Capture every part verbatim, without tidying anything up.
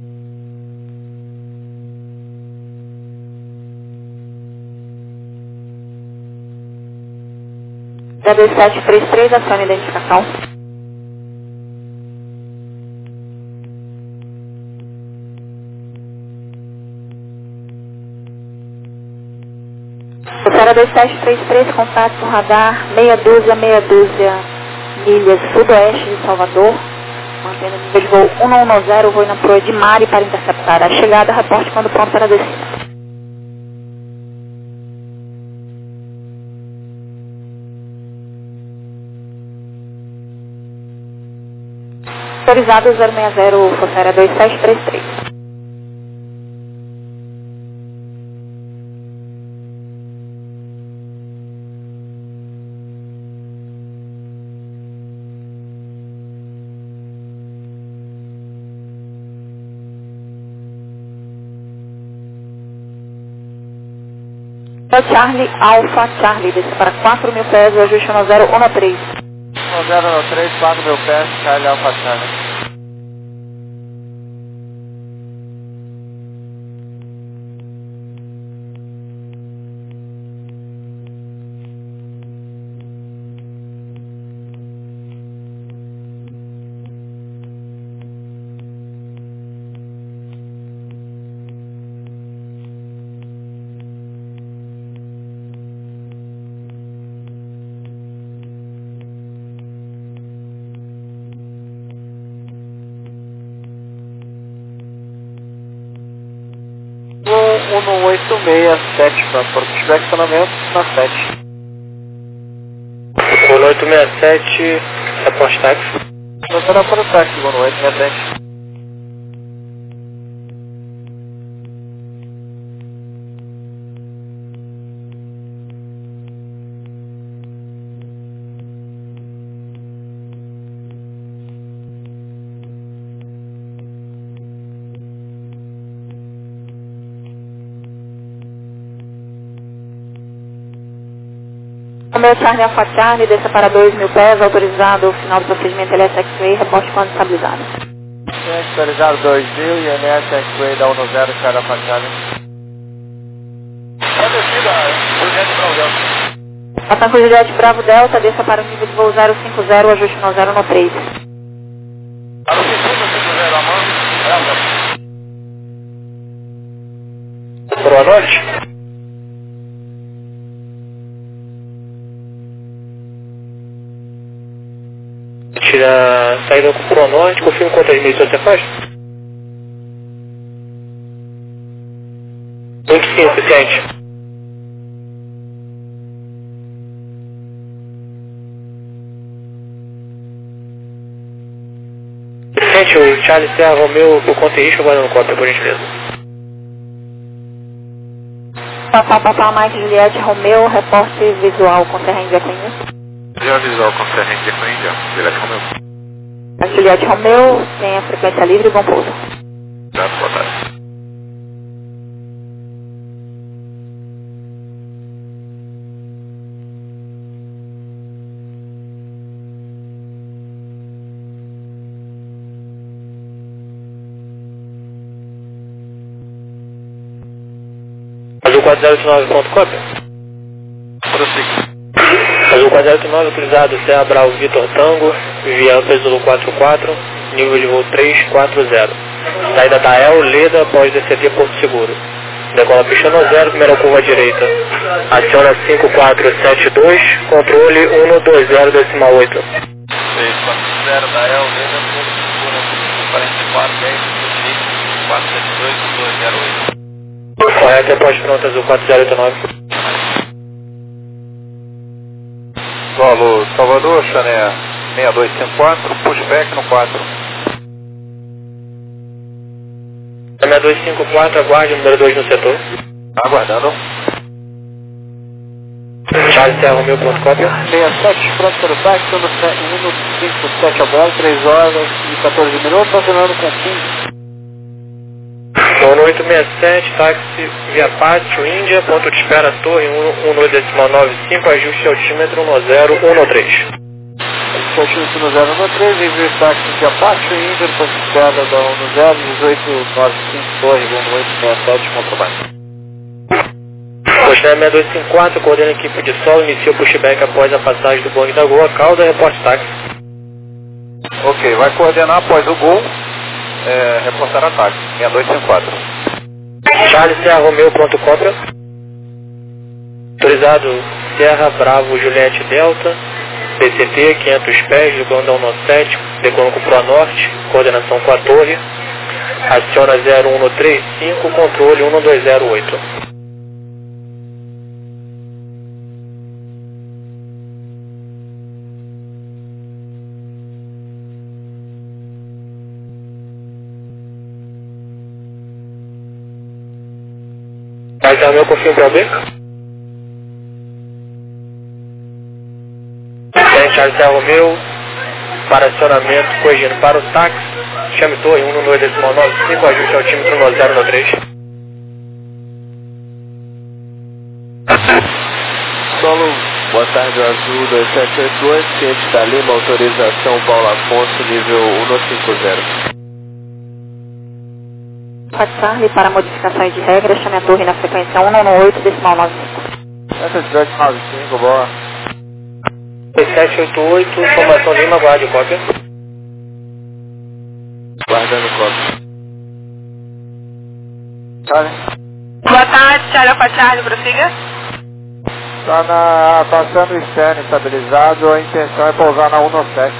zero dois sete três três, acione a identificação. zero dois sete três três, contato com radar, meia dúzia, meia dúzia, milhas sudoeste de Salvador, mantendo o nível de voo um não um zero, voo na proa de Mari para interceptar a chegada, reporte quando pronto para a descida. Autorizado zero seis zero, Fosséria dois sete três três. Charlie, Alpha, Charlie, desce para quatro mil pés, o ajuste no zero um três. no zero um três, quatro mil pés, Charlie, Alpha, Charlie. um oito seis sete para Porto de estacionamento na sete. um oito seis sete, reporte táxi. Você na Porto Táxi, um oito seis sete. Meu Charlie Alpha Charlie, desça para dois mil pés, autorizado o final do procedimento L S X-Ray, reporte quando estabilizado. Autorizado dois mil e L S X-Ray da um zero, Charlie Alpha Charlie. É descida, Juliette Bravo Delta. Ação com Juliette Bravo Delta, desça para o nível de voo zero cinco zero, ajuste no zero um três. Para o cinco zero, Amanda, Delta. Boa noite. Tira a saída com o Pro Norte, confirma quantas milhas você faz? Muito sim, suficiente. Suficiente, o Charlie Serra Romeu por conta e risco, guardando cópia, por gentileza. Papá, papá, Mike, Juliette, Romeu, reporte visual com Terra Índia Cunha. Já visual com Terra Índia Cunha, Juliette Romeu. A Juliette Romeu tem a frequência livre e bom pouso. Já, boa tarde. Azul quatro zero oito nove, ponto cópia? Prossiga. Azul quatro zero oito nove, autorizado, Serra Bravo Vitor Tango, via Peso quatro quatro, nível de voo três quatro zero. Saída da El, Leda, após D C T Porto Seguro. Decola pista no zero, primeira curva à direita. Aciona cinco quatro sete dois, controle um dois zero decimal oito. seis quatro zero da El, Leda, Porto Seguro, quarenta e quatro, dez, quatro sete dois, um dois zero oito. Correto, após pronto, Azul quatro zero oito nove. Solo Salvador, Chané seis dois cinco quatro, pushback no quatro. seis dois cinco quatro, aguarde, número dois no setor. Aguardando. Charlie Serra Romeu, ponto cópia. seis sete, pronto para o táxi, no minuto cinco sete a bordo, três horas e quatorze minutos, acionando com quinze. um oito seis sete, táxi via Pátio, Índia, ponto de espera, torre um dois nove cinco, ajuste altímetro um zero um três. Altímetro no zero um três, envio táxi de Apache, Índia, posicionada da um zero, dezoito nove cinco, Torre, um oito seis sete, contrabando. Coxinha seis dois cinco quatro, coordena a equipe de solo, inicia o pushback após a passagem do Boeing da Gol, cauda, reporte táxi. Ok, vai coordenar após o Gol, é, reportar ataque, seis dois cinco quatro. Charlie Serra Romeo, pronto cópia. Autorizado Serra Bravo Juliette Delta, B C T, quinhentos pés, jogando ao um sete, decolando para o norte, coordenação com a torre. Aciona zero um três cinco, controle um dois zero oito. Vai dar meu confirmo para B? Charles Serra Romeo, para acionamento, corrigindo para o táxi, chame torre um dois nove cinco, ajuste altímetro no zero um três. Solo, boa tarde, Azul dois sete oito oito, ciente da Lima, autorização Paulo Afonso, nível cento e cinquenta. Charlie, para modificações de regra, chame a torre na frequência um um oito, decimal nove cinco. Essa cidade nove cinco, boa. dois sete oito oito, formação Lima, guarde cópia. Guardando cópia. Charlie? Boa tarde, Charlie Alfa Charlie, prossiga. Está na, passando o externo estabilizado, a intenção é pousar na um sete.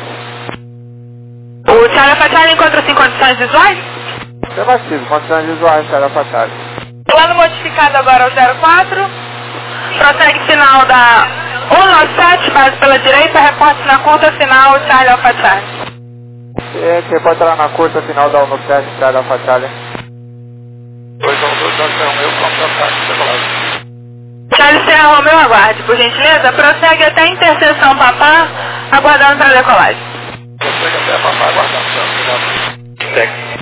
O Charlie Alfa Charlie encontra-se em condições visuais? Afirmativo, condições visuais, Charlie Alfa Charlie. Plano modificado agora ao zero quatro, prossegue final da um sete, base pela direita, reporte na curta final, Charlie Alfa Charlie. Ciente, reporte lá na curta final da um sete, Charlie Alfa Charlie. dois um dois, eu contra-ataque, separado. Charlie Serra Romeo, aguarde, por gentileza, prossegue até a interseção Papá, aguardando para a decolagem. Prossegue até a Papá, aguardando para a decolagem.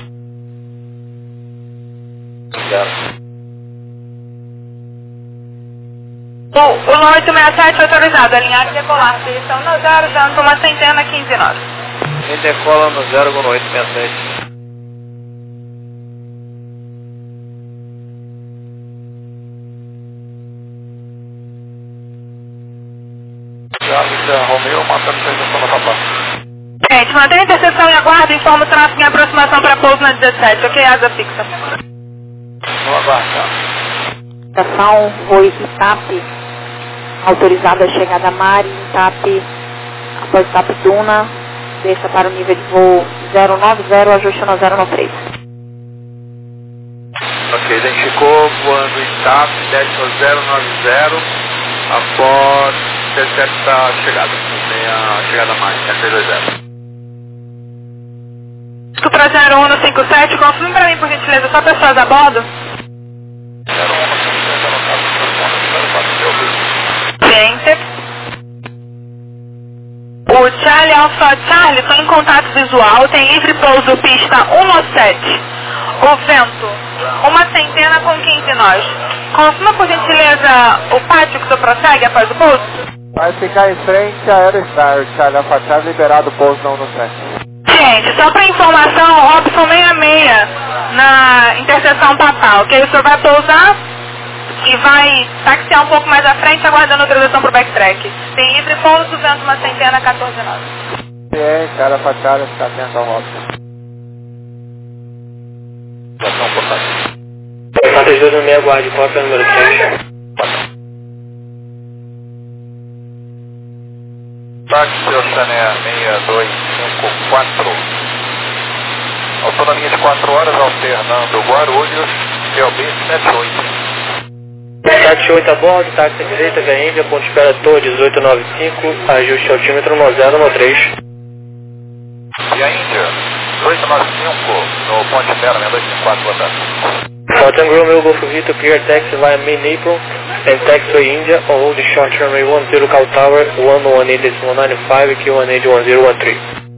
O, o oito seis sete autorizado, alinhar e decolar, posição no zero, dando uma centena quinze nove. Ele decola no zero com oito seis sete. Charles Romeo, mantendo a interseção da Papá. Gente, mantenha a interseção e aguarda, informa o tráfego em aproximação para pouso na dezessete, ok, asa fixa. Vamos aguardar. Estação, voo Itape, autorizada a chegada a Mari, Itape, após Itape Duna, desça para o nível de voo zero nove zero, ajuste no zero nove três. Ok, identificou, voando Itape, desce no zero nove zero, após intercepta a chegada, tem a chegada a Mari, seis dois zero. Supra zero um cinco sete, confirme para mim, por gentileza, só pessoas a bordo? zero um cinco sete, anotado, zero quatro, Ciente. O Charlie Alpha Charlie foi em contato visual, tem livre pouso pista um sete. O vento, uma centena com quinze nós. Confirma, por gentileza, o pátio que o senhor prossegue após o pouso? Vai ficar em frente a Aerostar, Charlie Alpha Charlie, liberado o pouso na um sete. Gente, só para informação, Robson seis seis na interseção Papal, ok? O senhor vai pousar e vai taxiar um pouco mais à frente, aguardando autorização para o backtrack. Tem livre pouso, vento uma centena, quatorze nove. É, cara, fachada, fica atento ao Robson. Estação portátil. quatro dois um seis, aguarde cópia número seis. Táxi Oceaneia seis dois cinco quatro. Autonomia de quatro horas, alternando Guarulhos, P O B sete oito. sete oito a bordo, táxi à direita, via Índia, ponto de espera Torre dezoito nove cinco, ajuste altímetro no zero um três. Via Índia, dezoito nove cinco, no ponto de espera, seis dois cinco quatro, boa tarde. Tango Romeo Golf Victor, clear taxi via main apron and taxiway India on hold short runway one zero Cal Tower one one eight nine five Q one eight one zero one three.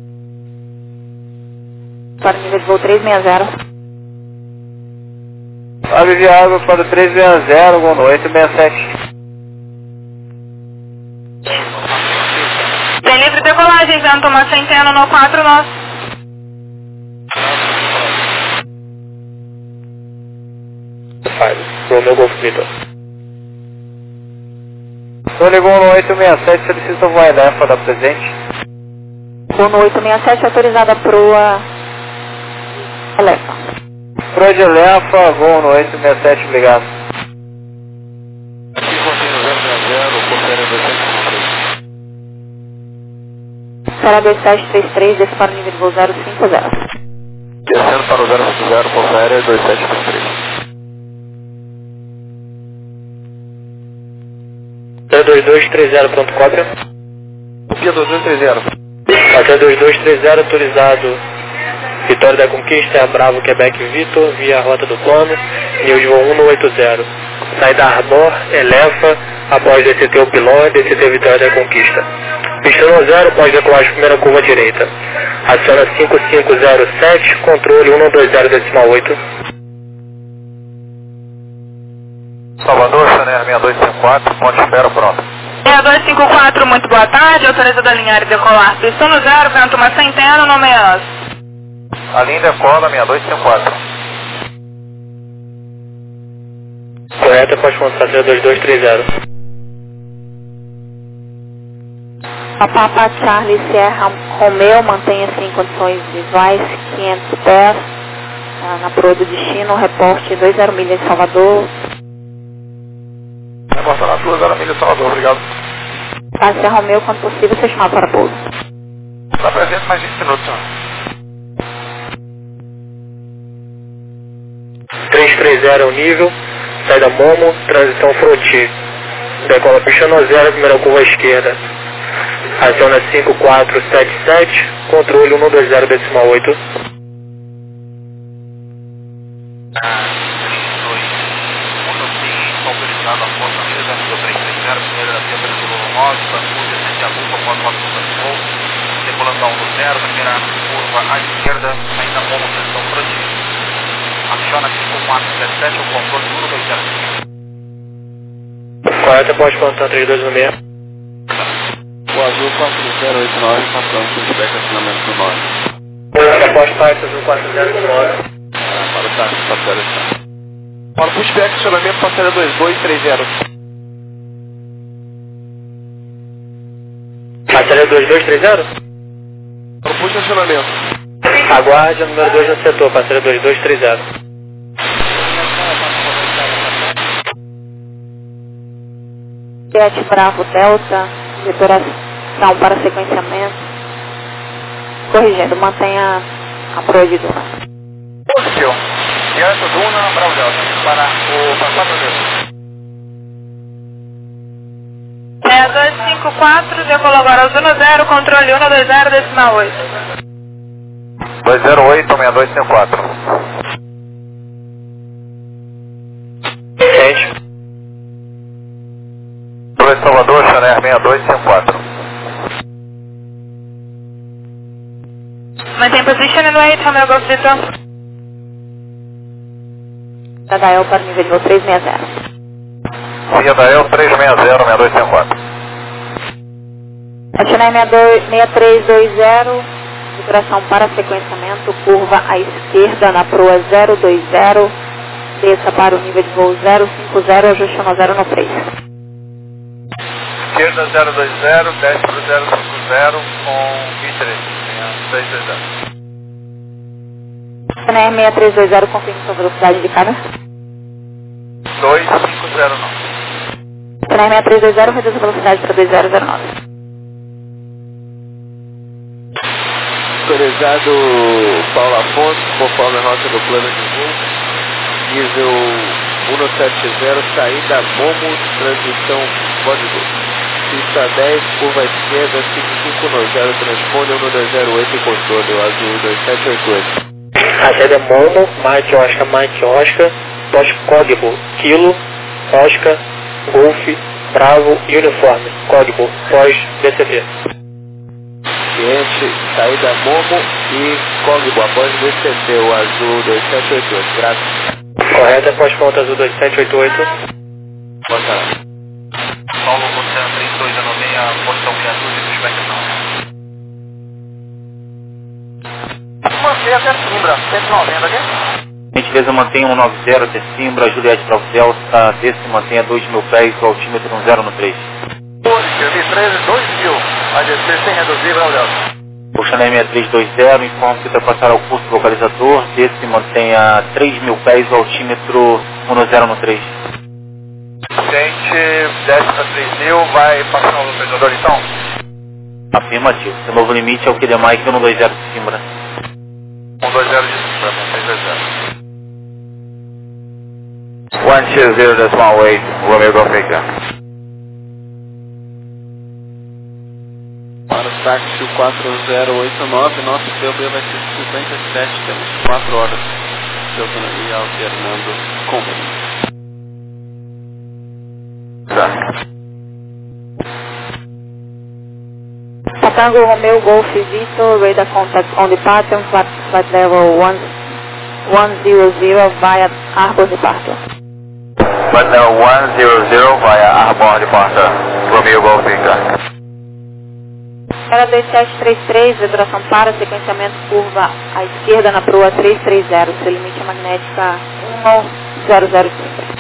Para o nível de voo trezentos e sessenta. Ave viável para o trezentos e sessenta, boa noite, seis sete. Tem livre decolagem. Passagem vento uma centena no quatro nove. Romeu Golf Vitor. Tony Gol no oito seis sete, solicita voar Elefa da presente. Gol no oito seis sete, autorizada proa Elefa. Proa de Elefa, Gol no oito seis sete, obrigado. Aqui continua zero seis zero, confere dois sete três três. Será dois sete três três, desce para o nível de voo zero cinco zero. Descendo para o zero cinco zero, confere dois sete três três. zero dois dois três zero, pronto, cópia. Copia dois dois três zero. zero dois dois três zero, autorizado. Vitória da Conquista, é a Bravo Quebec Vitor, via a rota do plano, nível de voo um no oito zero. Saída Arbor, Elefa, após D C T o Piló, D C T Vitória da Conquista. Pista no zero, pode decolar a primeira curva à direita. Aciona cinco cinco zero sete, controle um dois zero decimal oito. Salvador, Chanel seis dois cinco quatro, ponte espera, pronto. seis dois cinco quatro, muito boa tarde, autorizada a alinhar e decolar. Pista no zero, vento uma centena no meia. A linha decola seis dois cinco quatro. Correta, pode contar zero dois dois três zero. A Papa Charlie Sierra Romeu, mantenha-se em condições visuais, quinhentos pés, ah, na proa do destino, reporte dois zero milhas de Salvador. Reporta na sua zero milha Salvador, obrigado. Papa Sierra Romeu, quando possível, ser chamado para pouso. Está presente mais vinte minutos, senhor. três três zero é o nível, saída Momo, transição Froti. Decola pista no zero, primeira curva à esquerda. Aciona cinco quatro sete sete, controle um dois zero decimal oito. Autorizado a força mesa, nível três três zero, primeira tenta de voo nove, Bangu, descende a lupa, pode quatro de voo, decolando a um zero, primeira curva à esquerda, ainda como transição Froti. Aciona cinco quatro sete sete, o controle um dois zero. Correta, pode contar três dois um seis. O azul quatro zero oito nove, passando feedback acionamento do nove. Pode partir azul quatro zero oito nove. Para o táxi, parceiro. Para o pushback, acionamento parceiro dois dois três zero. Parceiro dois dois três zero? Para o push acionamento. Aguarde o número dois no setor, parceiro dois dois três zero. Jet Bravo Delta, vetoração para sequenciamento. Corrigindo, mantenha a proa de Duna. Positivo. Direto Duna, Bravo Delta, para o passado mesmo. seis dois cinco quatro, decolou agora o Duna zero, controle um dois zero decimal oito. dois zero oito, seis dois cinco quatro. Gente. dois Salvador, Chanel seis dois cinco quatro. Mantém position no oito, Romeu Golf Vitor. Da Dael para o nível de voo três seis zero. Via Dael três seis zero, seis dois cinco quatro. Acionar seis três dois zero, vetoração para sequenciamento, curva à esquerda na proa zero dois zero, desça para o nível de voo zero cinco zero, ajuste no zero no três. Esquerda zero dois zero, desce para o zero cinco zero com vinte e três, seis dois zero. Acionar seis três dois zero, confirme sua velocidade indicada. dois cinco zero nove. Acionar seis três dois zero, reduz a velocidade para dois zero zero nove. Autorizado Paulo Afonso, conforme a rota do plano de voo, nível um sete zero, saída Momo, transição código. Pista dez, curva à esquerda, cinco cinco zero, transpone um dois zero oito e controle, o azul dois sete oito oito. A saída é Momo, Mike Oscar, Mike Oscar, pós código, Kilo, Oscar, Golf, Bravo e Uniforme, código, pós D C T. Cliente, saída Momo e código após D C T, o azul dois sete oito oito, graças. Correta, pós ponto azul dois sete oito oito. Boa tarde. Paulo, você três dois zero seis, portão meia dúzia, pushback não. até Simbra, cento e noventa aqui. Gentileza, mantenha um nove zero até Simbra, Juliette Bravo Delta, desce mantenha dois mil pés, o altímetro um zero no três. Q treze, dois mil, a descer sem reduzir, Bravo Delta. Puxando a seis três dois zero, informo que ultrapassar o curso localizador, desce mantenha três mil pés, o altímetro um zero no três. Gente, desce para três mil, vai passar o localizador então? Afirmativo. Seu novo limite é o que é Mike um dois zero de Simbra. um dois zero de Simbra, seis dois zero. one two zero decimal eight, Romeo Golf Victor. Para o táxi quatro zero oito nove, nosso P O B vai ser cinquenta e sete, temos quatro horas de autonomia alternando com. Tango Romeo Golf Victor, radar contact on departure, flight, flight level one zero zero via Arbor Departure. Flight level one zero zero via Arbor Departure, Romeo Golf Victor. Era dois sete três três, vibração para, sequenciamento curva à esquerda na proa três três zero, seu limite é magnética um zero zero cinco.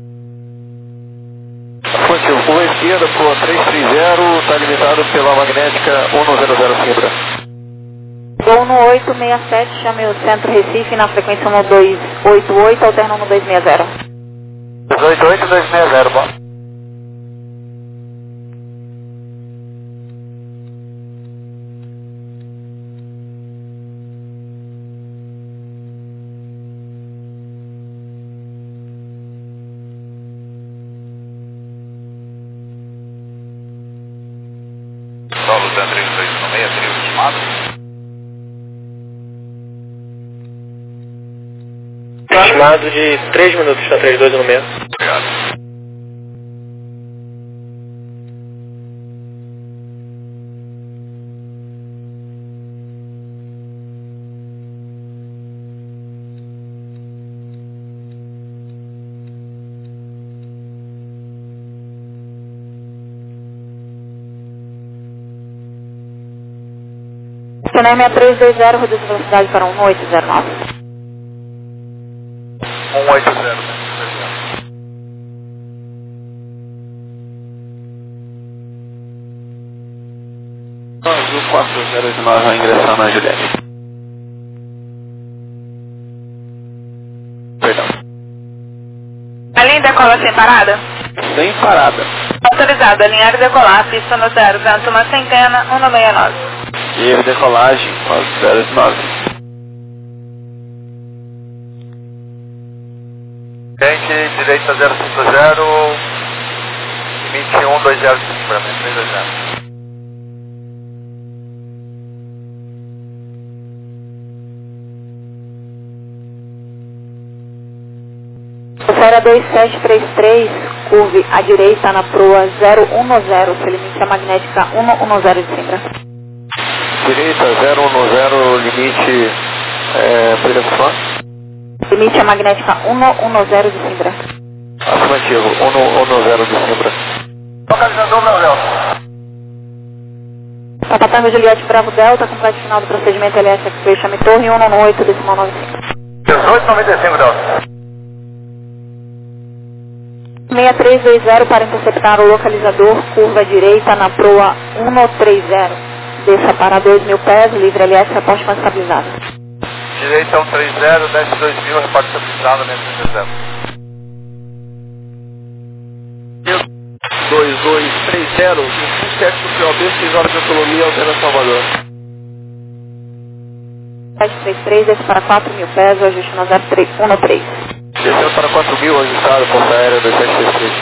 Positivo, curva esquerda, proa três três zero, está limitado pela magnética um zero zero Simbra. Gol no oito seis sete, chame o centro Recife na frequência um dois oito oito, alterna um dois seis zero. dois oito oito, dois seis zero, bom. Solo três dois seis seis, trio estimado. Estimado de três minutos na três dois no meio. Obrigado. Canal seis três dois zero, reduz a velocidade para um oito zero nove. um oito zero, Azul quatro zero oito nove vai ingressar na Juliette. Perdão. A linha decola sem parada? Sem parada. Autorizado, alinhar e decolar, pista no zero, vento uma centena, um seis nove. E decolagem, quatro zero oito nove. Gente, direita zero cinco zero, limite um dois zero de Simbra, três dois zero. Era dois sete três três, curve à direita na proa zero um zero, seu limite é magnética um um zero de Simbra. Direita zero um zero, limite é, prevenção. Limite é magnética um um zero de Simbra. Afirmativo, um um zero de Simbra. Localizador Bravo Delta. Papatango Juliette Bravo Delta, completo final do procedimento L S X-Ray, chame torre um um oito decimal nove cinco. dezoito noventa e cinco Delta. seis três dois zero para interceptar o localizador, curva à direita na proa um três zero. Desça para dois mil pés, livre L S, reporte com estabilizado. Direita um três zero, desce dois mil, reporte estabilizado, né, três zero. dois dois três zero, vinte e sete do P O B, seis horas de autonomia, altera Salvador. sete três três, desce para quatro mil pés, o ajuste no zero três um três. Desceu para quatro mil, ajustado, Força Aérea dois sete três três.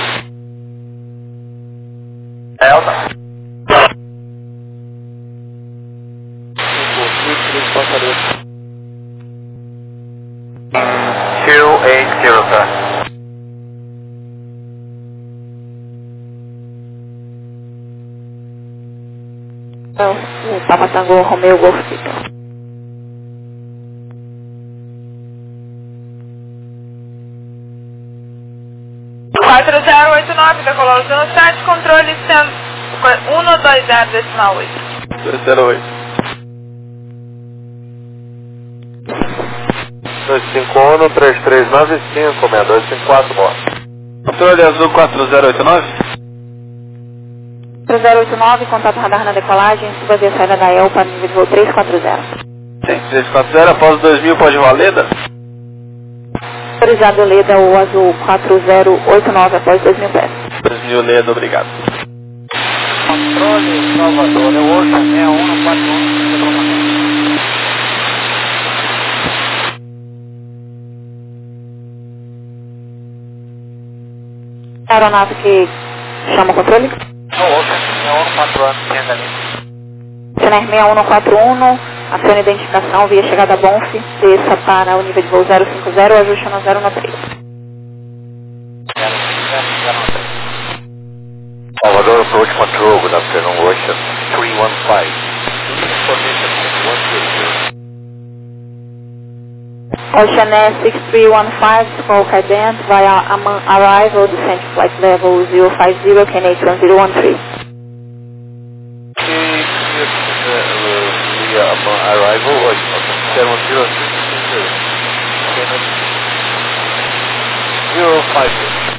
Delta. dois oito zero, sir. Então, o Papatango Romeo Golf Victor. quatro zero oito nove, decolou zero sete, controle um dois zero decimal oito. dois zero oito. dois cinco um, três três nove cinco, seis dois cinco quatro, boa. Controle azul quatro zero oito nove. quatro zero oito nove, contato radar na decolagem, suba via saída da E L para nível de voo três quatro zero. três quatro zero, após dois mil, pode voar Leda? Autorizado Leda, o azul quatro zero oito nove, após dois mil pés. dois mil Leda, obrigado. Controle Salvador, é o Ocean seis um quatro um. Aeronave que chama o controle? É o Ocean seis um quatro um, tenda ali. Channel seis um quatro um, acione a identificação via chegada a Bonf, desça para o nível de voo zero cinco zero, ajuste no zero um três. Salvador Approach Control, good afternoon, Ocean three one five. Information one zero zero. Ocean Air six three one five, small cadence via Amman arrival, descent flight level zero five zero, K N H one zero one three. Okay, via Amman arrival, Ocean one zero three zero five zero.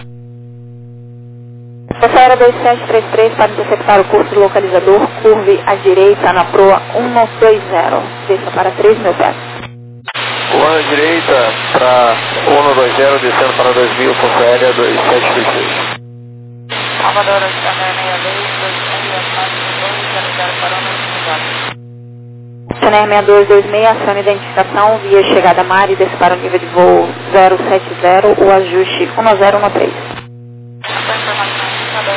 Essa era dois sete três três para interceptar o curso localizador, curve à direita na proa um dois zero, desça para três mil pés. Voando à direita para um dois zero, descendo para dois mil, força aérea dois sete três três. Salvador, Ocean Air seis dois, dois seis quatro dois zero zero para um Ocean Air seis dois dois seis, acione identificação via chegada a mar e desce para o nível de voo zero sete zero, o ajuste um zero um três. Essa informação zero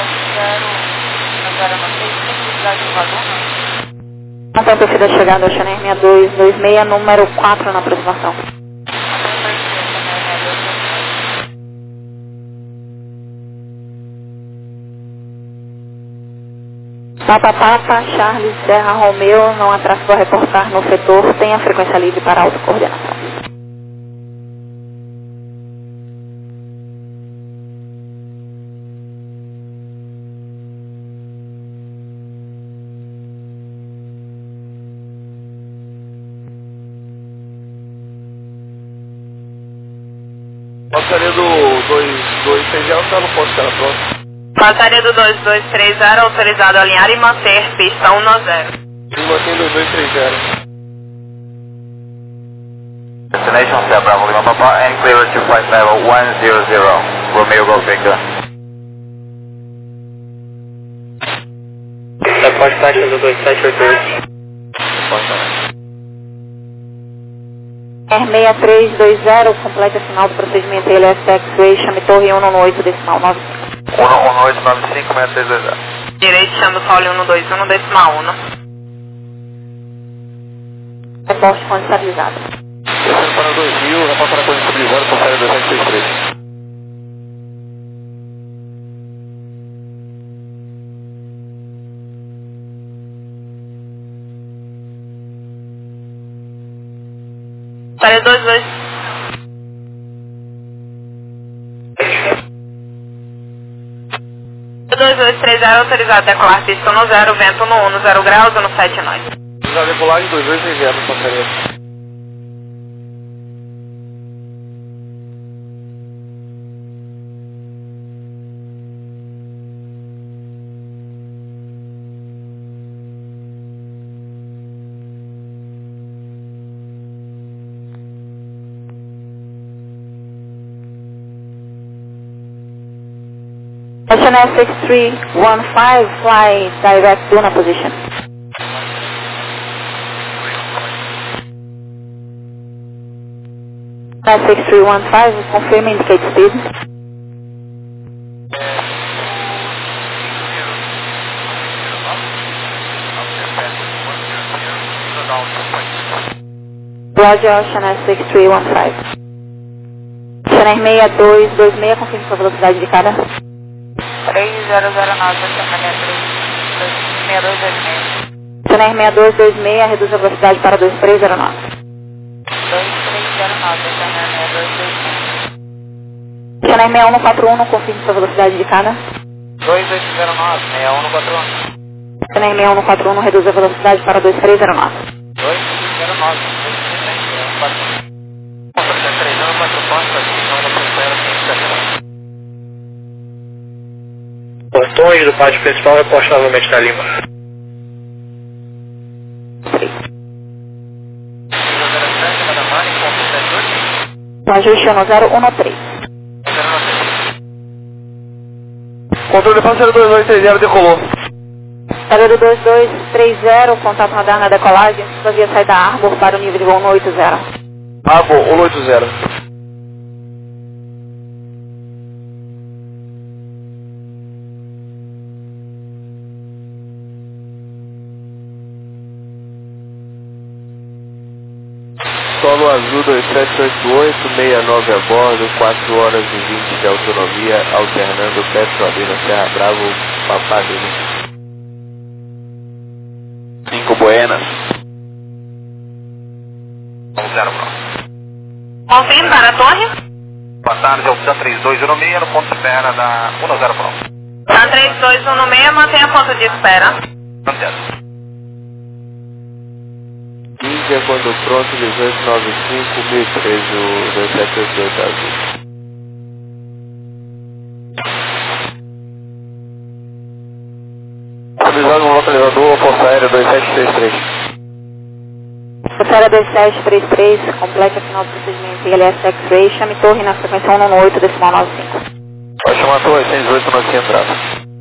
zero um três, possibilidade de vazão? Então, perfil da chegada Ocean Air seis dois dois seis, número quatro na aproximação. Papa Papa, Charles, Serra Romeo, não há tráfego a reportar no setor, tem a frequência livre para autocoordenação. Passaria do dois dois três zero está no ponto que era pronto. Passaria do dois dois três zero, autorizado a alinhar e manter pista um zero. E mantém dois dois três zero. Destination Sierra Bravo Lima Papa and clear to flight level one zero zero. Romeo Golf Victor. Após taxa do dois sete oito oito. Air seis três dois zero, completa final do procedimento L S X-Ray, chame torre um oito decimal nove cinco. um oito nove cinco, seis três dois zero. Direito, chama Pauli um dois um, decimal um. Reporte com estabilizado. Descendo para dois mil, já passará com estabilizado, passaria dois sete seis três. Passaria dois dois. dois dois três zero, autorizado a decolar pista no zero, vento no um, zero graus, no sete nós. Já decolagem dois dois três zero, passaria. Ocean Air six three one five, fly direct Luna position. Air six three one five, confirm indicate speed. Roger, Ocean Air six three one five. Ocean Air seis dois dois seis, confirme sua velocidade de cada. três zero zero nove, Ocean Air seis dois dois seis. Ocean Air seis dois dois seis, reduz a velocidade para dois três zero nove. dois três zero nove, Ocean Air seis dois dois seis. Ocean Air seis um quatro um, confirme sua velocidade de cada. dois oito zero nove, seis um quatro um. Ocean Air seis um quatro um, reduz a velocidade para dois três zero nove. dois oito zero nove, seis um quatro um. resposta, não você espera sem Portões do pátio principal, reposta novamente na Lima. O ajuste no zero um três. Controle parceiro dois dois três zero decolou. Parceiro dois dois três zero, contato radar na decolagem, vazia sair da Arbor para o nível de voo um oito zero. Arbor um oito zero. Solo Azul dois sete oito oito, sessenta e nove a bordo, quatro horas e vinte de autonomia, alternando Petrolina, Serra Bravo, Papadilha. cinco Buenas. um zero Pro. Confirme para a torre. Boa tarde, é o TAM três dois um seis, no ponto de espera da um zero Pro. TAM três dois um seis, mantenha a ponto de espera. Mantendo. Índia, quando pronto, dezoito noventa e cinco, mil e treze, o dois sete oito oito Azul. Avisado no localizador, Força Aérea dois sete três três. Força Aérea dois sete três três, complete a final do procedimento I L S X-Ray, chame torre na frequência um um oito, decimal nove cinco. Pode chamar a torre cento e dezoito na entrada.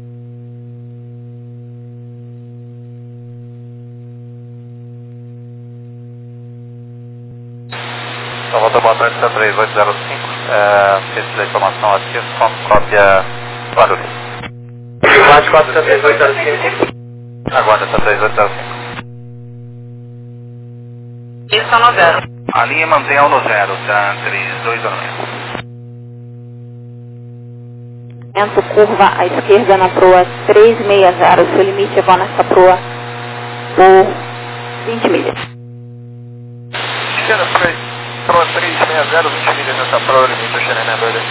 Então, volta boa tarde, TAM três oito zero cinco, é, precisa da informação ativa, com cópia barulho. quatro quatro TAM três oito zero cinco. Aguarda, TAM três oito zero cinco. Isso no zero. A linha mantém um no zero, TAM três dois zero seis. Vento curva à esquerda na proa trezentos e sessenta, seu limite é voar nessa proa por vinte milhas. China três, proa trezentos e sessenta, vinte milhas nessa proa, limite o China Number daqui.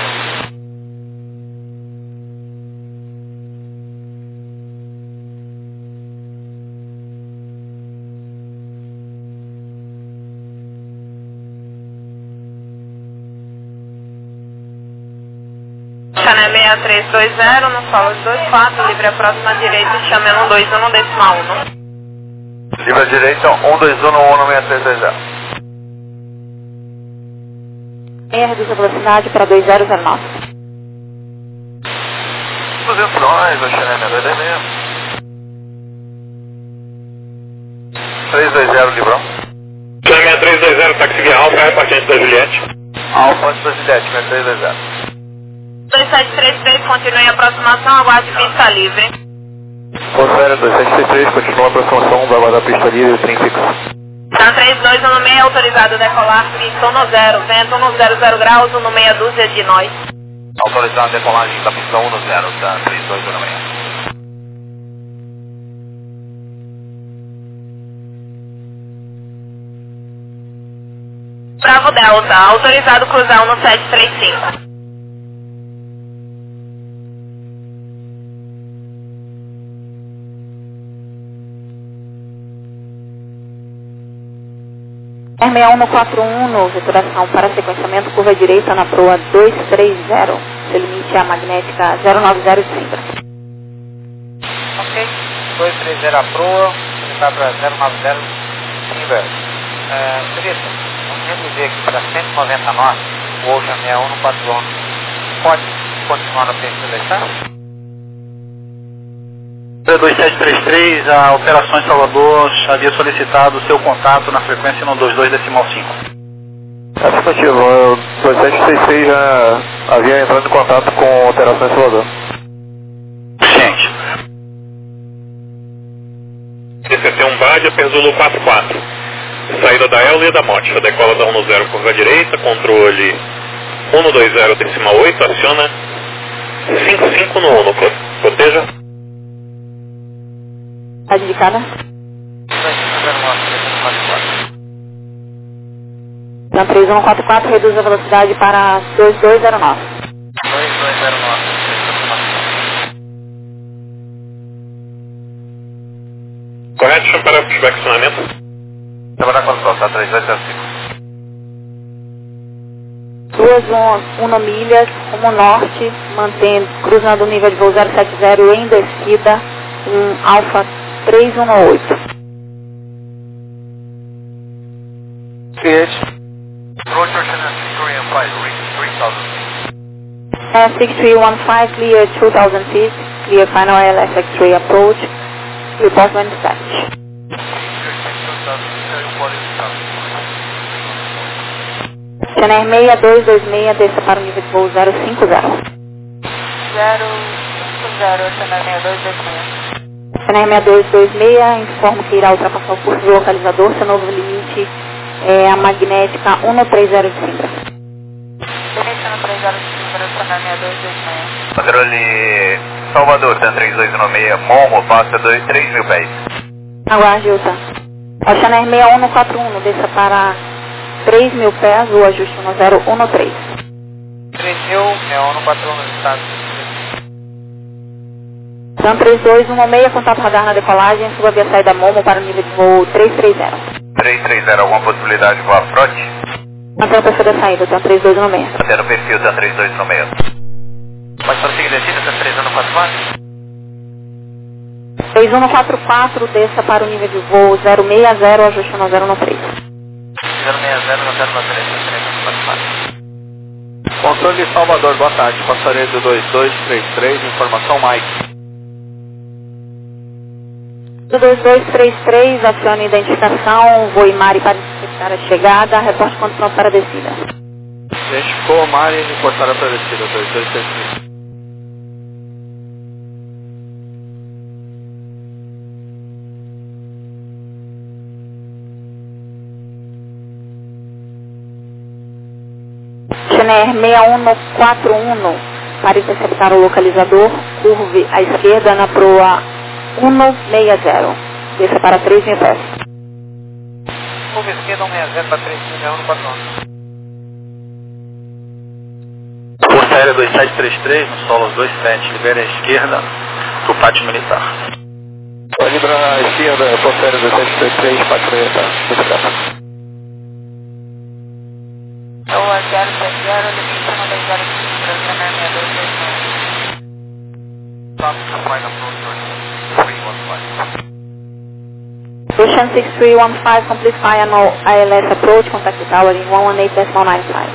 Channel seis três dois zero, no solo dois quatro, livre a próxima direita, chame um dois um, decimal um. Livre à direita, um dois um, um seis três dois zero. Meia reduz a velocidade para dois zero zero nove. duzentos nós, o China Number é mesmo. três dois zero, Librão. Chame três dois zero, táxi via Alfa, repartiente da Juliette. Alfa antes da Juliette, três dois zero. dois sete três três, continue a aproximação, aguarde pista livre. Força Aérea dois sete três três, continua a aproximação, vai guardar a pista livre, o trem fixo. TAM três dois um seis, autorizado a decolar, pista no zero, vento no zero zero graus, no meia dúzia de nós. Autorizado a decolagem da pista um no zero, TAM três dois um seis. Bravo Delta, autorizado cruzar no sete três cinco. R sessenta e um no quatro um, no veturação para sequenciamento, curva direita na proa duzentos e trinta, seu limite é a magnética zero nove zero de Simbra. Ok, duzentos e trinta a proa, está para zero nove zero Simbra. Felipe, vamos reduzir aqui para cento e noventa nós, o Ocean sessenta e um no quatro um. Pode continuar na pista da estrada? dois sete três três, a Operações Salvador havia solicitado o seu contato na frequência um dois dois decimal cinco. Afirmativo, o dois sete três três já havia entrado em contato com Operações Salvador. Gente. C C T um Badia, Perzolo quatro quatro. Saída da Ellia e da Mocha, decola da um zero, curva direita, controle um dois zero decimal oito, aciona cinco cinco no um, proteja. Está indicada? TAM três um quatro quatro, reduz a velocidade para dois dois zero nove. dois dois zero nove. Correto, chama para flexionamento. Trabalhar com a tá três dois zero cinco. duas um milhas, rumo norte, mantendo, cruzando o nível de voo zero sete zero em descida, um Alfa três um oito. Fiat. Roger, China six three one five, reach three thousand. Uh, six three one five, clear two thousand feet, clear final I L S X-ray approach, report when dispatch. Channel seis dois dois seis, desça para o nível de voo zero cinco zero. zero cinco zero, Channel seis dois dois seis. Channel seis dois dois seis, informo que irá ultrapassar o curso do localizador, seu novo limite é a magnética um três zero de Sintra. Limite um três zero de Sintra, Channel seis dois dois seis. Controle Salvador, Tan três dois um seis, Momo, passa três mil pés. Aguarde, Uta. O Channel seis um quatro um, desça para três mil pés, o ajuste um zero um três. três mil, seis um quatro um nos Estados Unidos. Tan três dois um seis, contato radar na decolagem, suba via saída Momo para o nível de voo três três zero. três três zero, alguma possibilidade de voar frote? Mantém o perfil da saída, Tan três dois um seis. Mantendo o perfil, Tan três dois um seis. Pode prosseguir descida, Tan três um quatro quatro. três um quatro quatro, desça para o nível de voo zero seis zero, ajuste um zero um três. zero seis zero, zero três, três um quatro quatro. Controle Salvador, boa tarde. Passaredo dois dois três três, informação Mike. dois dois três três, acione identificação, voo Mari para detectar a chegada, reporte condição para a descida. Identificou Mari e reportaram para a descida, dois dois três três. Channel seis um quatro um, para interceptar o localizador, curve à esquerda na proa um seis zero, desça para três mil pés. Curva esquerda um seis zero para três mil, seis um quatro um. Força Aérea dois sete três três, no solo dois sete, libera a esquerda, pro pátio militar. Pode liberar a esquerda, Força Aérea dois sete três três, pátio militar. Muito obrigado. Então, a zero sete zero, limite um três zero de Sintra, Channel seis dois dois seis. Stop to flight approach three one five. Ocean six three one five, complete fire no I L S approach, contact the tower in one one eight point nine five.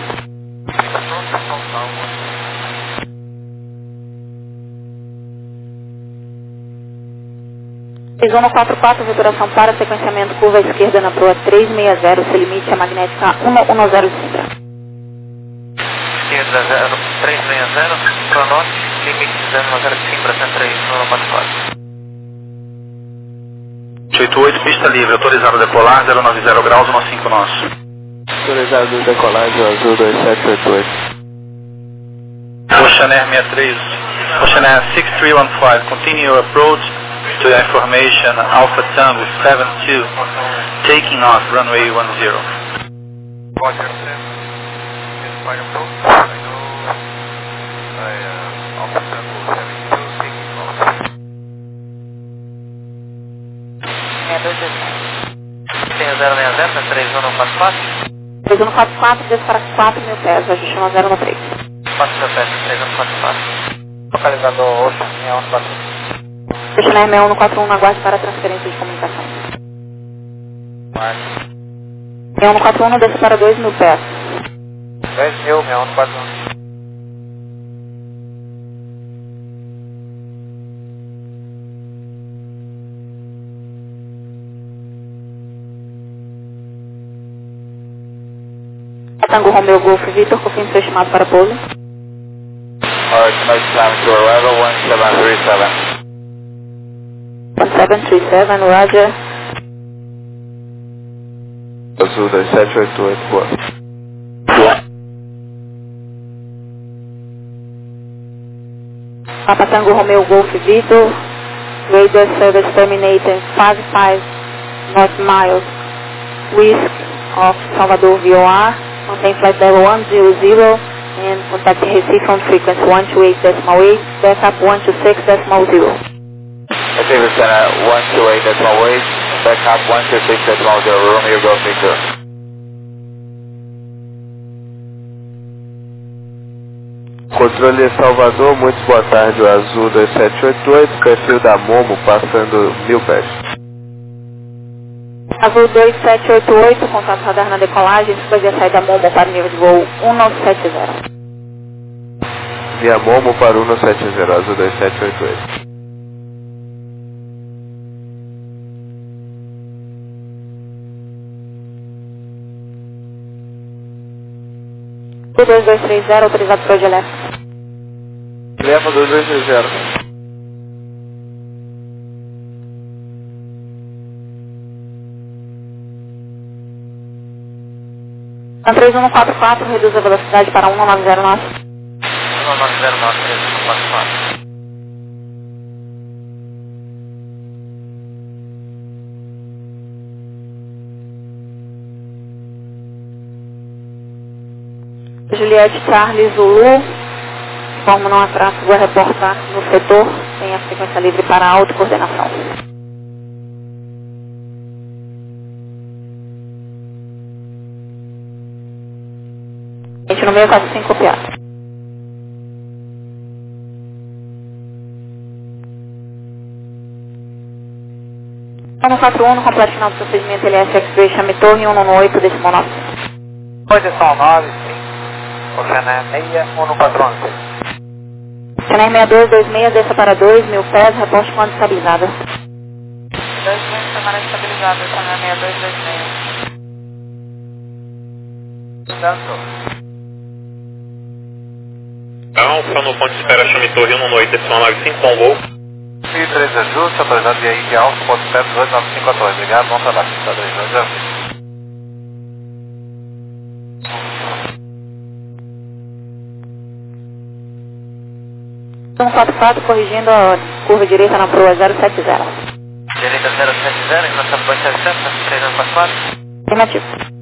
seis um quatro quatro, vibração para sequenciamento, curva à esquerda na proa três seis zero, seu limite é magnética um um zero de Sintra. Esquerda zero três seis zero, para norte, limite zero um zero de Sintra, Tan três um quatro quatro. oito oito, pista livre, autorizado a decolar, zero nove zero graus, um cinco nosso. Autorizado decolagem azul dois sete oito oito. Ocean Air six três, Ocean Air six three one five, continue your approach to your information Alpha Tango seven two, taking off runway one zero. Roger, sir. Flight approach, I know, I, uh, Alpha Tango seven two, taking off. seis dois dois seis. Tem zero seis zero, Tan três um quatro quatro. três um quatro quatro, desça para quatro mil pés, ajuste um zero um três. quatro mil pés, três um quatro quatro. Localizador Ocean seis um quatro um. Channel seis um quatro um, aguarde para transferência de comunicação. seis um quatro um, desça para dois mil pés. dez mil, seis um quatro um. Tango Romeo Golf Victor, confirme seu estimado para pouso. Alright, nice time to arrival, one seven three seven. one seven three seven, Roger. Azul dois sete oito oito, boa. Papa Tango Romeo Golf Victor, radar service terminated five five north miles, west of Salvador V O R, maintain flight level one zero zero, and contact Recife on frequency one two eight point eight, backup one two six point zero. Okay, Lieutenant, one two eight decimal eight, backup one two six decimal zero, Romeo Golf Victor. Controle Salvador, muito boa tarde, o Azul dois sete oito oito, perfil da Momo passando mil pés. Azul dois sete oito oito, contato radar na decolagem, suba via saída Momo para o nível de voo um nove sete zero. Via Momo para um nove sete zero, Azul dois sete oito oito. dois dois três zero, autorizado para o de elétrico. Leva dois dois três zero. Na três um quatro quatro, reduz a velocidade para um nove zero nove. um nove zero nove, três um quatro quatro. Juliette Charlie Zulu, forma não atraso, vou reportar no setor, tem a sequência livre para autocoordenação. Gente no meio quatro cinco copiado. um quatro um, no completo final do procedimento L S X-Ray, chame torre um nove oito, decimal nove. Posição nove, Oceané seis um quatro um. Oceané seis dois dois seis, desça para dois mil pés, reporte quando estabilizada. dois mil, semana estabilizada, Oceané seis dois dois seis. Tanto. Alfa no ponto de espera, chame torre um nove oito, decimal nove cinco, com voo. Fio três ajusta, autorizado via I de Alfa, ponto de espera dois nove cinco quatro dois. Obrigado, bom trabalho. Tá dois dois zero. um quatro quatro, corrigindo a curva direita na proa zero sete zero. Direita zero sete zero, encosta para setecentos, três um quatro quatro. Afirmativo.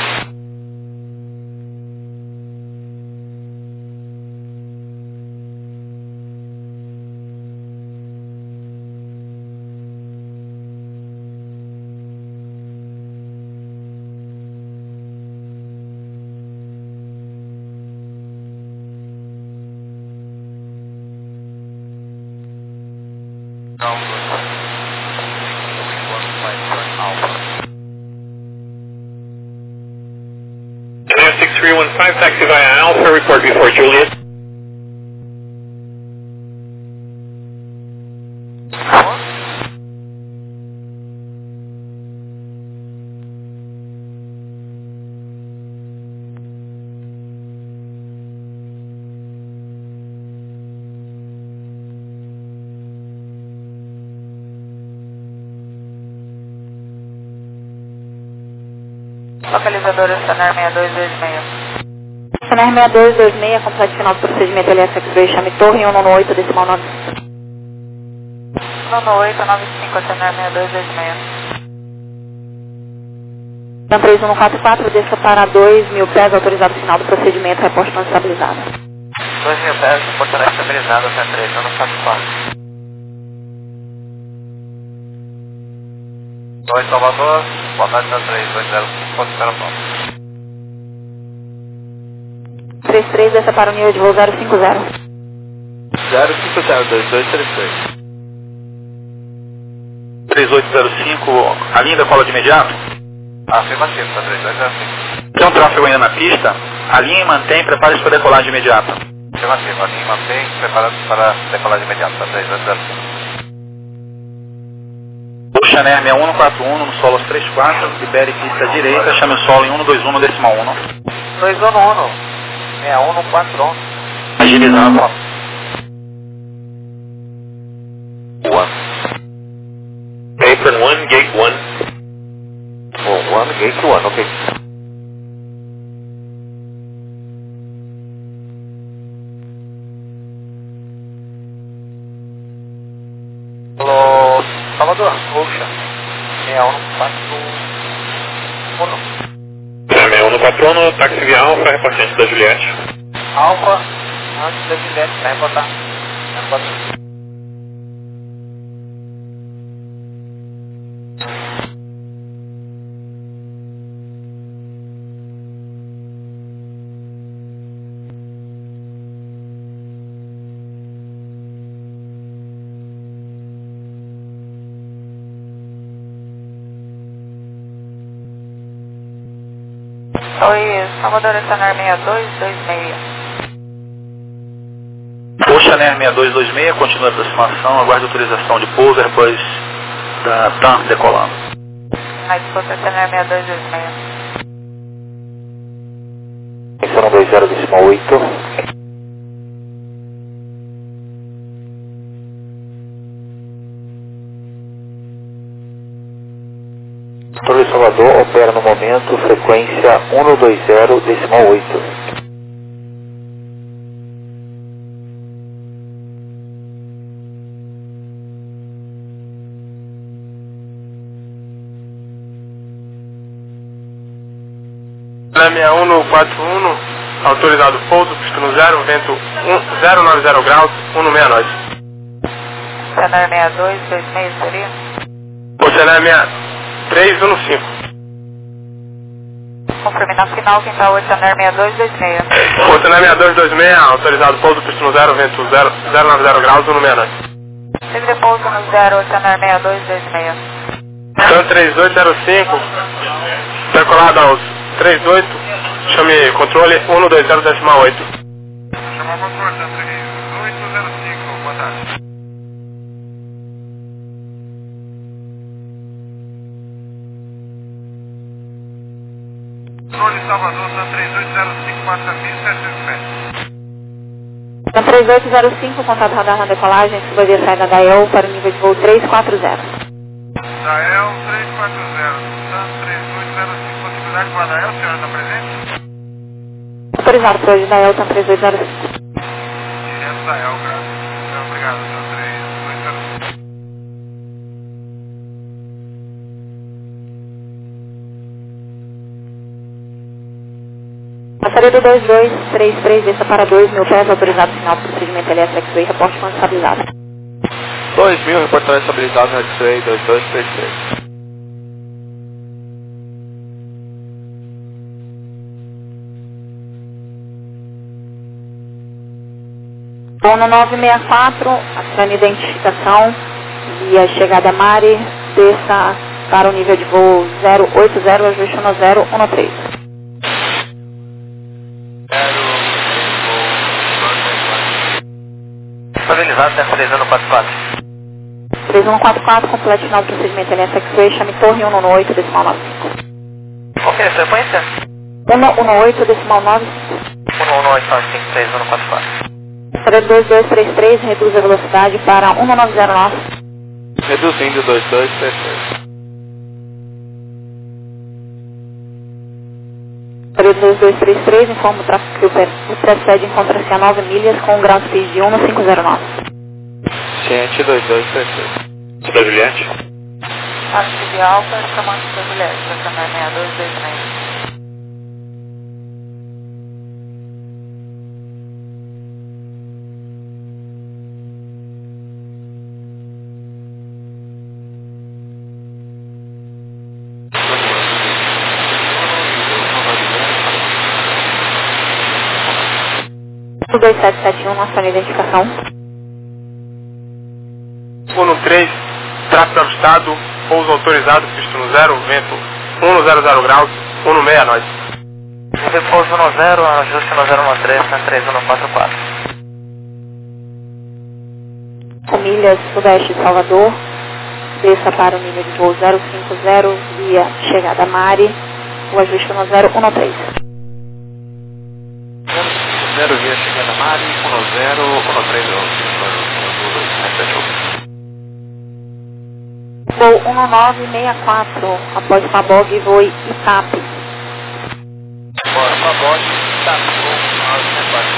six three one five, taxi via Alpha, report before Juliet. Localizador Oceané seis dois dois seis. Oceané seis dois dois seis, completo final do procedimento L S X-Ray, chame torre um nove oito, decimal nove. um nove oito nove cinco, Oceané seis dois dois seis. Então três um quatro quatro, desça para dois mil pés, autorizado final do procedimento, reporte não estabilizado. dois mil pés, portará estabilizado, Oceané três um quatro quatro. Oi, Salvador, boa tarde, três dois zero cinco, ponto zero nove. três três, desça para o nível de voo zero cinco zero. zero cinco zero, dois dois três três. três oito zero cinco, a linha decola de imediato? Afirmativo, tá três dois zero cinco. Tem um tráfego ainda na pista? A linha mantém, prepare-se para decolar de imediato. Afirmativo, a linha mantém, preparado para decolar de imediato, tá três dois zero cinco. Oceané seis um quatro um, no solo três quatro, libere pista direita, chame o solo em um dois um no decimal um. dois um um, seis um quatro um. Agilizando. Apron one, gate one. Oh, one, gate one, ok. Alô, Salvador, Oxa, seis um quatro um. seis um quatro um, táxi via Alfa, reportante da Juliette. Alfa, antes da Juliette, vai botar. Vai botar. Salvador Oceaner seis dois dois seis. Oceaner seis dois dois seis, continua a aproximação, aguarde autorização de pouso, depois da T A M decolando. Na disputa Oceaner seis dois dois seis. Atenção dois zero decimal oito. Torre Salvador opera no momento frequência um dois zero decimal oito. seis um no quatro um, autorizado pouso, pistão zero, vento zero nove zero graus, um no meia nove. Oceaner seis dois dois seis seria? Oceaner três um cinco. Confirme na final, quem está o Oceaner seis dois dois seis. Oceaner seis dois dois seis, autorizado pouso, pistão zero, vento zero nove zero graus, um no meia nove. Livre pouso no zero, Oceaner seis dois dois seis. Então três oito zero cinco, decolado aos três oito, chame controle um dois zero decimal oito. Chamou o controle, três oito zero cinco, boa tarde. Controle Salvador, Sam três oito zero cinco, quatro mil setecentos e sete. Sam três oito zero cinco, contato radar na decolagem, suba via saída da E L para o nível de voo três quatro zero. Da E L três quatro zero, Sam três oito zero cinco, possibilidade para a da E L, senhora está presente? Autorizado para hoje da E L, Sam três oito zero cinco. Direto da E L, graças. Obrigado, Sam três oito zero cinco. Passaria do dois dois três três, desça para dois mil pés, autorizado final do procedimento L S X-Ray, reporte quando estabilizado. dois mil, reportagem estabilizado no X-Ray dois dois três três. Ono nove seis quatro, acione identificação via chegada Mari, desça para o nível de voo zero oito zero, ajuste no zero um três. Estabilizado, dessa três um quatro quatro. três um quatro quatro, complete final do procedimento L S X-Ray, chame torre um um oito, decimal nove cinco. Qual que é a frequência? um um oito, decimal nove cinco. um um oito nove cinco três um quatro quatro. Passaria do dois dois três três, reduz a velocidade para um nove zero nove. Reduzindo dois dois três três. Passaria do dois dois três três, informa o tráfego que o precede encontra-se a nove milhas com um grau de speed de um cinco zero nove. Ciente dois dois três três. Super Juliette. Parte de Alfa, comando Super Juliette, Oceaner seis dois dois seis. dois sete sete um, nossa identificação. um três, tráfego ajustado, pouso autorizado, pistão zero, vento um zero zero graus, um no meia nove. Pouso no zero, ajuste no zero um três, três um quatro quatro. Com milhas sudeste de Salvador, desça para o nível de voo zero cinco zero, via chegada Mari, o ajuste no zero um três. zero via chegada Mari, um zero um três. Voo um nove seis quatro, após Pabog, voe Itape. Bora, Pabog, Itape, voo um nove seis quatro.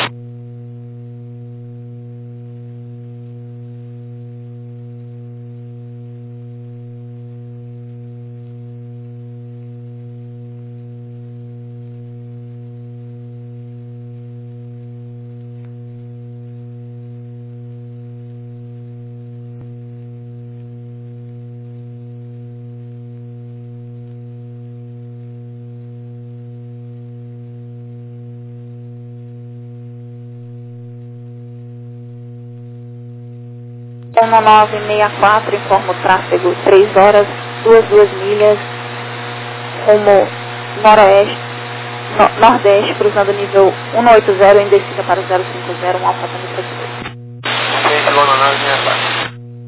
um nove seis quatro, informa o tráfego três horas, duas milhas, rumo noroeste, no, nordeste, cruzando o nível cento e oitenta em descida para o zero cinco zero, um Alfa Tango sete dois. Gente, vou na nove sessenta e quatro.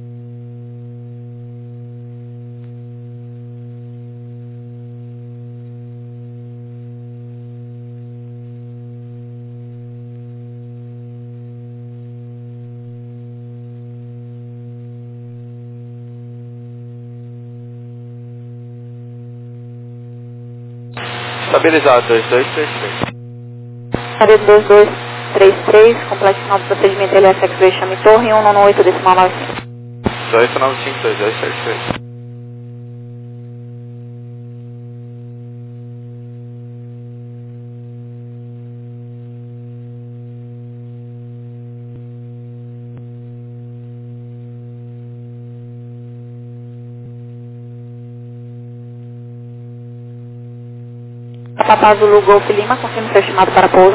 Estabilizado, dois dois três três. Parede dois dois três três, complexo final do procedimento L S X-Ray, chame torre, cento e noventa e oito, decimal nove cinco. dois nove cinco dois dois três três. Papa Zulu Golf Lima, confirme seu estimado para pouso.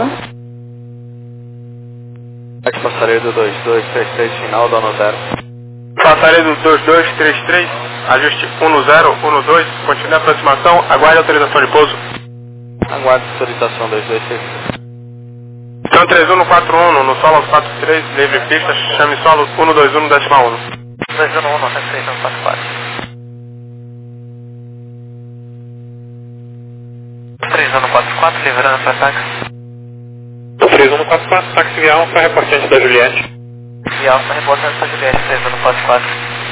Aqui passaredo dois dois três três, final, dono zero. Passaredo dois dois três três, ajuste um zero um dois, continue a aproximação, aguarde a autorização de pouso. Aguarde autorização dois dois três três. Então três um quatro um, no solo quatro três, livre pista, chame solo cento e vinte e um, decimal um. dois um um, nove seis um quatro quatro. três um quatro quatro, livrando para táxi. três um quatro quatro, táxi Via Alfa, reportante da Juliette. Via Alfa, reportante da Juliette, três um quatro quatro.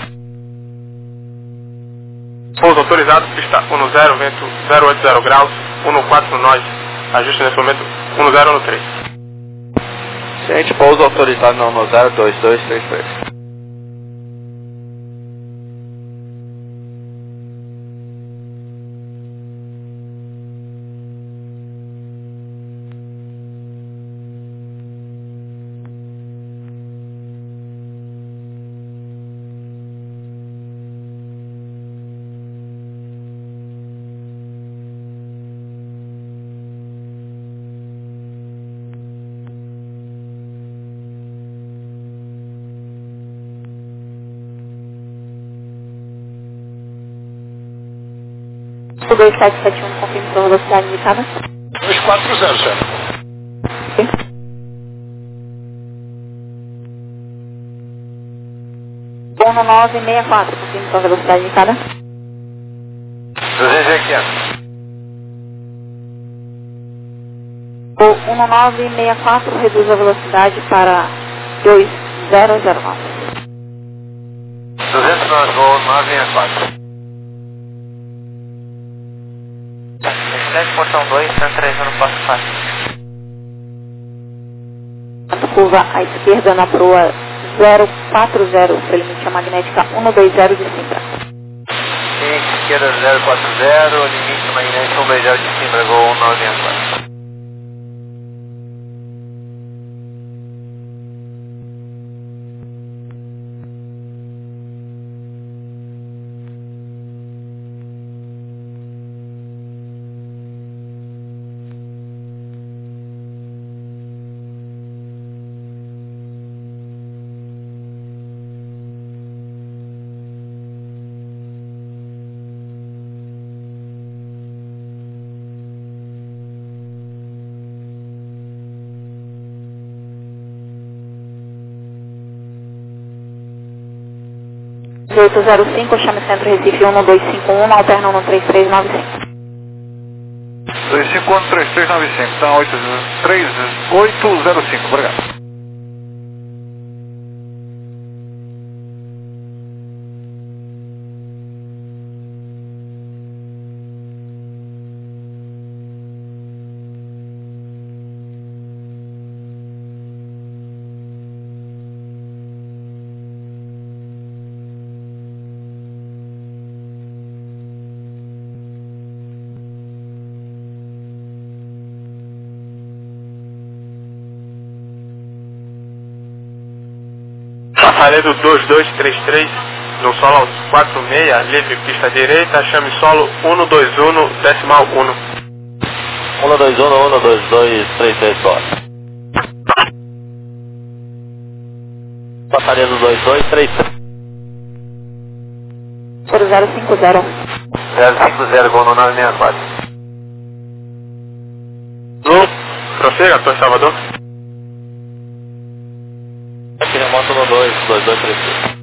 Pouso autorizado, pista um zero, vento zero oito zero graus, um quatro nós, ajuste nesse momento um zero um três. Gente, pouso autorizado no zero dois dois três três. dois sete sete um, confirme sua velocidade indicada. dois quatro zero, certo? Sim. um nove seis quatro, confirme sua velocidade indicada. duzentos e quinhentos. O um nove seis quatro reduz a velocidade para dois zero zero nove. duzentos nós, voo nove seis quatro. Portão dois, cento e três no passo fácil. Curva à esquerda na proa zero quatro zero, seu limite a magnética cento e vinte de Simbra. Sim, esquerda zero quatro zero, limite magnético cento e vinte de Simbra, voo um nove seis quatro. oito zero cinco, chame centro Recife um dois cinco um, alterna um três três nove cinco. dois cinco um três três nove cinco, então oito três oito zero cinco, obrigado. Passaredo dois dois três três, no solo quatro seis, livre pista direita, chame solo cento e vinte e um, decimal um. um dois um, um dois dois três três, bora. Passaredo dois dois três três. Por zero cinco zero. zero cinco zero, voo no nove seis quatro. você, Gator Salvador. Aqui remoto no dois, dois dois três três.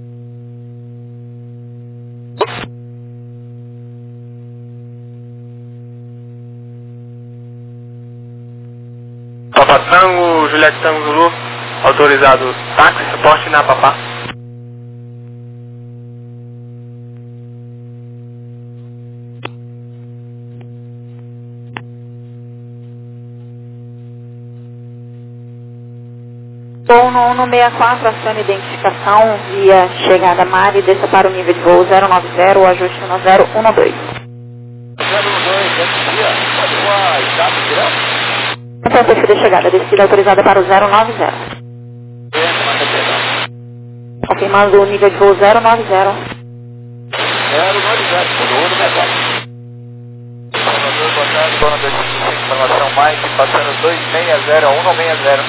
Papa Tango, Juliette Tango Zulu, autorizado táxi, reporte na Papá. Voo no um seis quatro, acione identificação via chegada Mari, desça para o nível de voo zero nove zero, ajuste no zero um dois. zero um dois, bom dia. Pode voar, estado direto? Então, perfil de chegada, descida autorizada para o zero nove zero. Confirmando o nível de voo zero nove zero. zero nove zero, tudo no mercado. Salvador, boa tarde, boa noite, informação Mike, passando dois seis zero a um seis zero.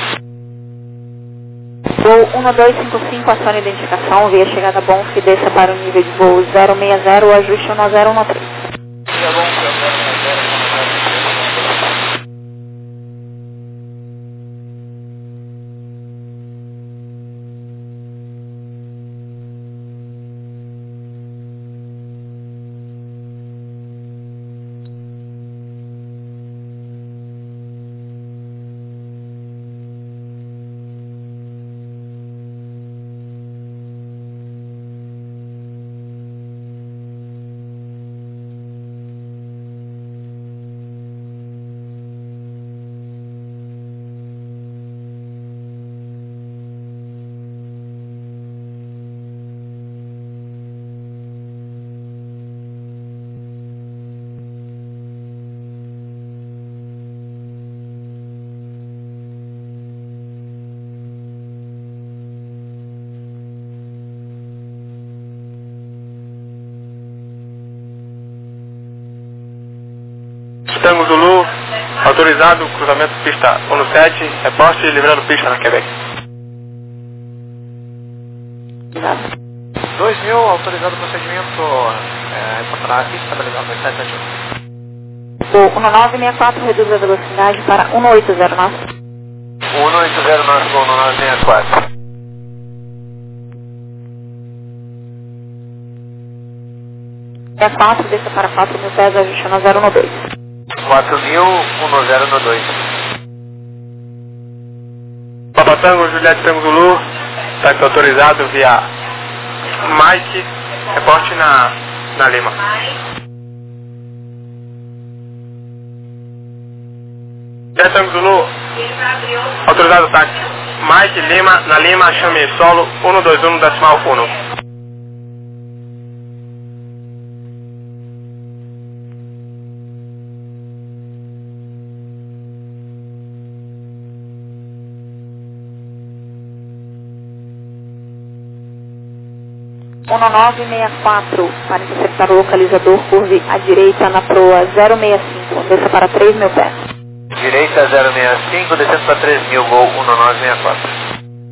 Voo um dois cinco cinco, acione identificação via chegada Bonf, desça para o nível de voo zero seis zero, ajuste no zero um três. Via Bonf, zero seis zero, Tango Zulu, autorizado, cruzamento pista um sete, reporte livrando pista na Quebec. dois mil, autorizado o procedimento, é, encontrar aqui, estabilizado no sete sete um. Voo um nove seis quatro, reduz a velocidade para um oito zero nove. um oito zero nove, voo no nove seis quatro. sessenta e quatro, desça para quatro mil pés, ajuste no zero um dois. quatro mil, um zero um dois. Papa Tango, Juliette Tango Zulu, táxi autorizado via Mike, reporte na, na Lima. Juliette Tango Zulu, autorizado táxi Mike, Lima, na Lima, chame solo um dois um, decimal um. um nove seis quatro, para interceptar o localizador, curve à direita na proa zero seis cinco, desça para três mil pés. Direita zero seis cinco, descendo para três mil, voo um nove seis quatro.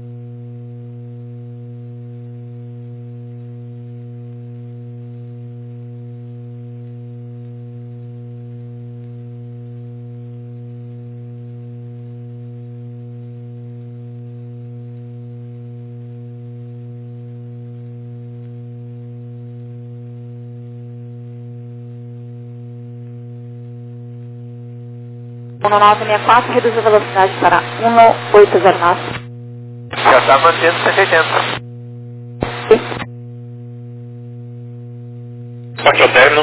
um nove seis quatro, reduz a velocidade para um oito zero nove. Já está mantendo cento e oitenta. Forte alterno.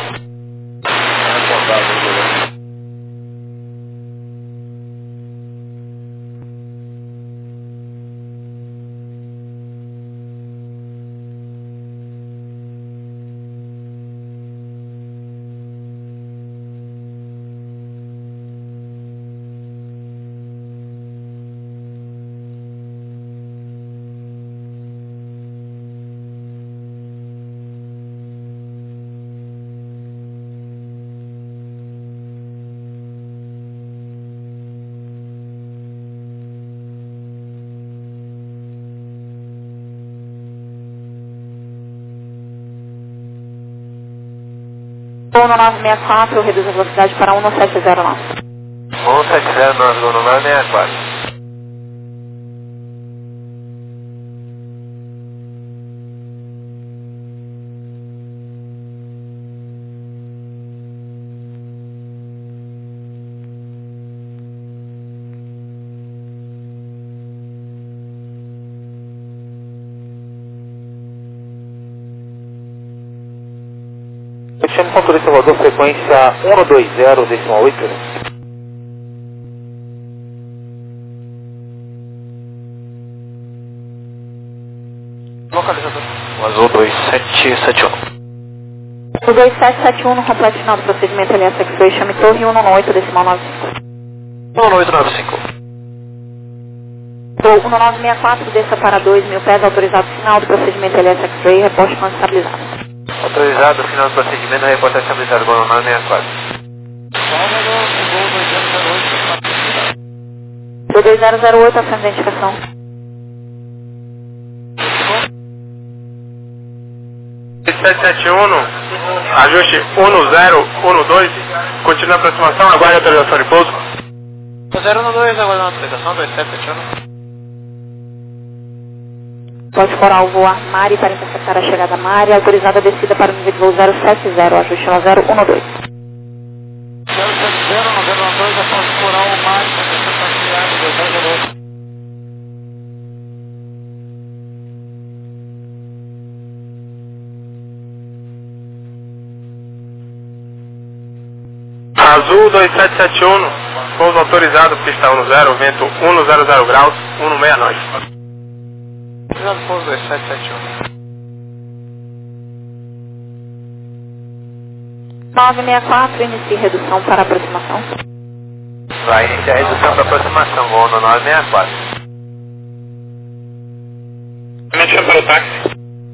um nove seis quatro, reduz a velocidade para um sete zero nove. um sete zero nove, Gol nove seis quatro. Chame controle Salvador, frequência um dois zero, decimal oito. Localizador. Azul dois sete sete um. O dois sete sete um no completo final do procedimento L S X-Ray, chame torre um nove oito, decimal nove cinco. um oito nove cinco. Voo um nove seis quatro, desça para dois mil pés, autorizado final do procedimento L S X-Ray, reposte com estabilizado. Autorizado, final do procedimento, reportar estabilizado, Gol nove seis quatro. Voo dois zero zero oito, ação de identificação. sete sete um, ajuste um zero um dois, continua a aproximação, aguarde a autorização de pouso. zero um dois, aguarda a autorização, dois sete sete um. Pode coral voar Mari para interceptar a chegada a Mari, autorizada a descida para o nível de voo zero sete zero, ajuste no zero um dois. zero sete zero, zero um dois, após coral Mari para interceptar a chegada do zero zero oito. Azul dois sete sete um, pouso autorizado, pista um zero, vento um zero zero graus, um seis nove. Autorizado pouso dois sete sete um. nove seis quatro, inicie redução para aproximação. Vai iniciar a redução para aproximação, Gol no nove seis quatro. Mexa para o táxi.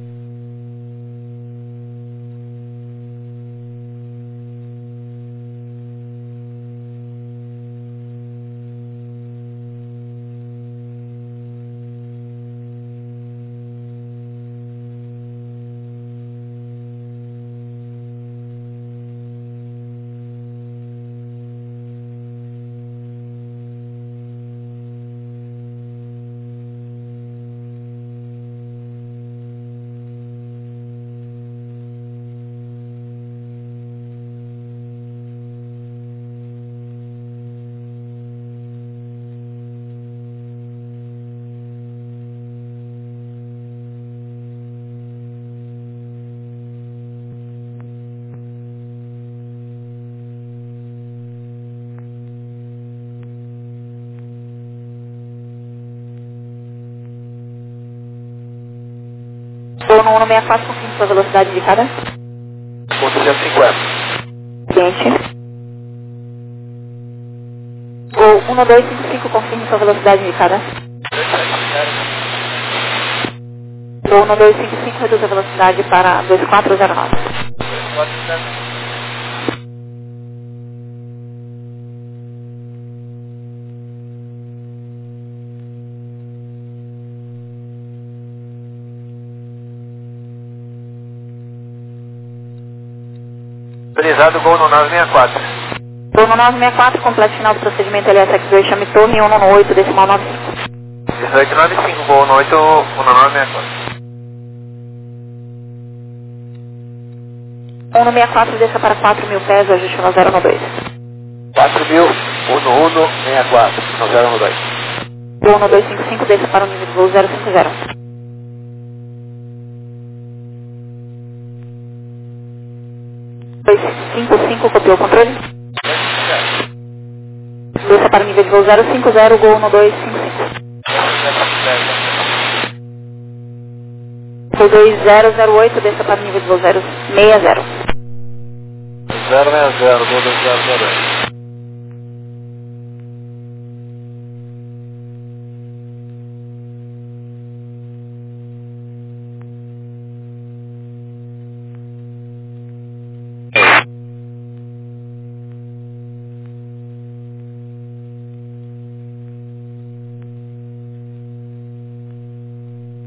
Voo no um seis quatro, confirme sua velocidade indicada. duzentos e cinquenta. Seguinte. Voo um dois cinco cinco, confirme sua velocidade indicada. Voo um dois cinco cinco, reduz a velocidade para dois quatro zero nove. Autorizado, Gol no nove seis quatro. Voo no nove seis quatro, completo final do procedimento L S X-Ray, chame torre um nove oito, decimal nove cinco. dezoito nove cinco, Gol no oito um nove seis quatro. um seis quatro, desça para quatro mil pés, ajuste no zero um dois. quatro mil, um um seis quatro, no zero um dois. Voo um dois cinco cinco, desça para o nível de voo zero cinco zero. dois cinco cinco, copiou o controle. Desça para o nível de voo zero cinco zero, Gol um dois cinco cinco. Voo dois zero zero oito, desça para o nível de voo zero seis zero. zero seis zero, Gol dois zero zero oito.